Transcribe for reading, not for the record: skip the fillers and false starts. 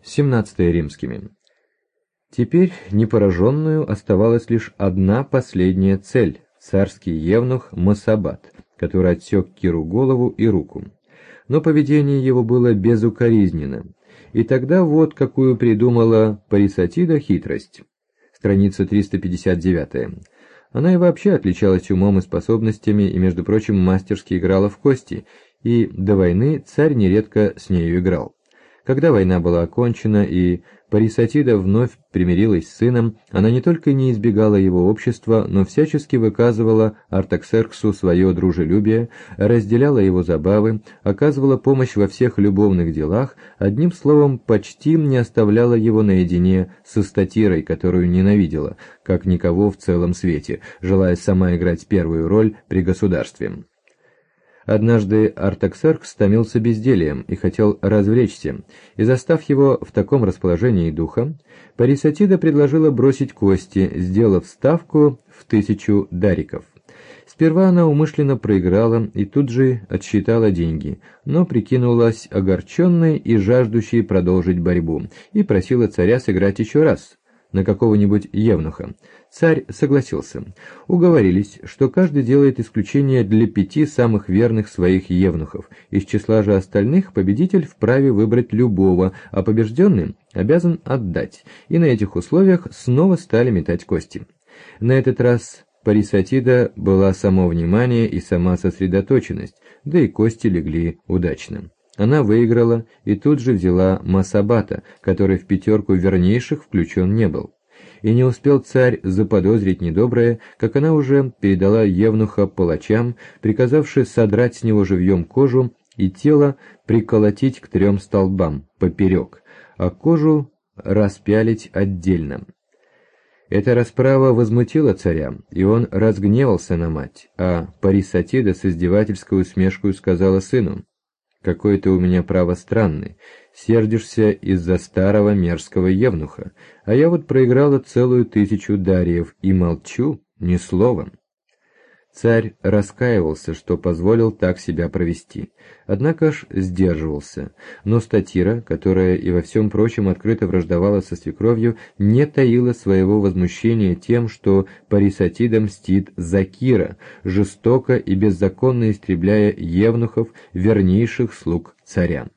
17 римскими. Теперь непораженную оставалась лишь одна последняя цель – царский евнух Массабат, который отсек Киру голову и руку. Но поведение его было безукоризненно. И тогда вот какую придумала Парисатида хитрость. Страница 359. Она и вообще отличалась умом и способностями, и, между прочим, мастерски играла в кости, и до войны царь нередко с нею играл. Когда война была окончена и Парисатида вновь примирилась с сыном, она не только не избегала его общества, но всячески выказывала Артаксерксу свое дружелюбие, разделяла его забавы, оказывала помощь во всех любовных делах, одним словом, почти не оставляла его наедине со статирой, которую ненавидела, как никого в целом свете, желая сама играть первую роль при государстве. Однажды Артаксеркс томился бездельем и хотел развлечься, и, застав его в таком расположении духа, Парисатида предложила бросить кости, сделав ставку в 1000 дариков. Сперва она умышленно проиграла и тут же отсчитала деньги, но прикинулась огорченной и жаждущей продолжить борьбу, и просила царя сыграть еще раз на какого-нибудь евнуха. Царь согласился. Уговорились, что каждый делает исключение для 5 самых верных своих евнухов. Из числа же остальных победитель вправе выбрать любого, а побежденный обязан отдать. И на этих условиях снова стали метать кости. На этот раз Парисатида была само внимание и сама сосредоточенность, да и кости легли удачно. Она выиграла и тут же взяла Массабата, который в 5 вернейших включен не был. И не успел царь заподозрить недоброе, как она уже передала евнуха палачам, приказавши содрать с него живьем кожу и тело приколотить к 3 столбам поперек, а кожу распялить отдельно. Эта расправа возмутила царя, и он разгневался на мать, а Парисатида с издевательской усмешкой сказала сыну: «Какой ты у меня, право, странный, сердишься из-за старого мерзкого евнуха, а я вот проиграла целую 1000 дариев и молчу ни словом». Царь раскаивался, что позволил так себя провести, однако ж сдерживался, но статира, которая и во всем прочем открыто враждовала со свекровью, не таила своего возмущения тем, что Парисатида мстит за Кира, жестоко и беззаконно истребляя евнухов, вернейших слуг царя.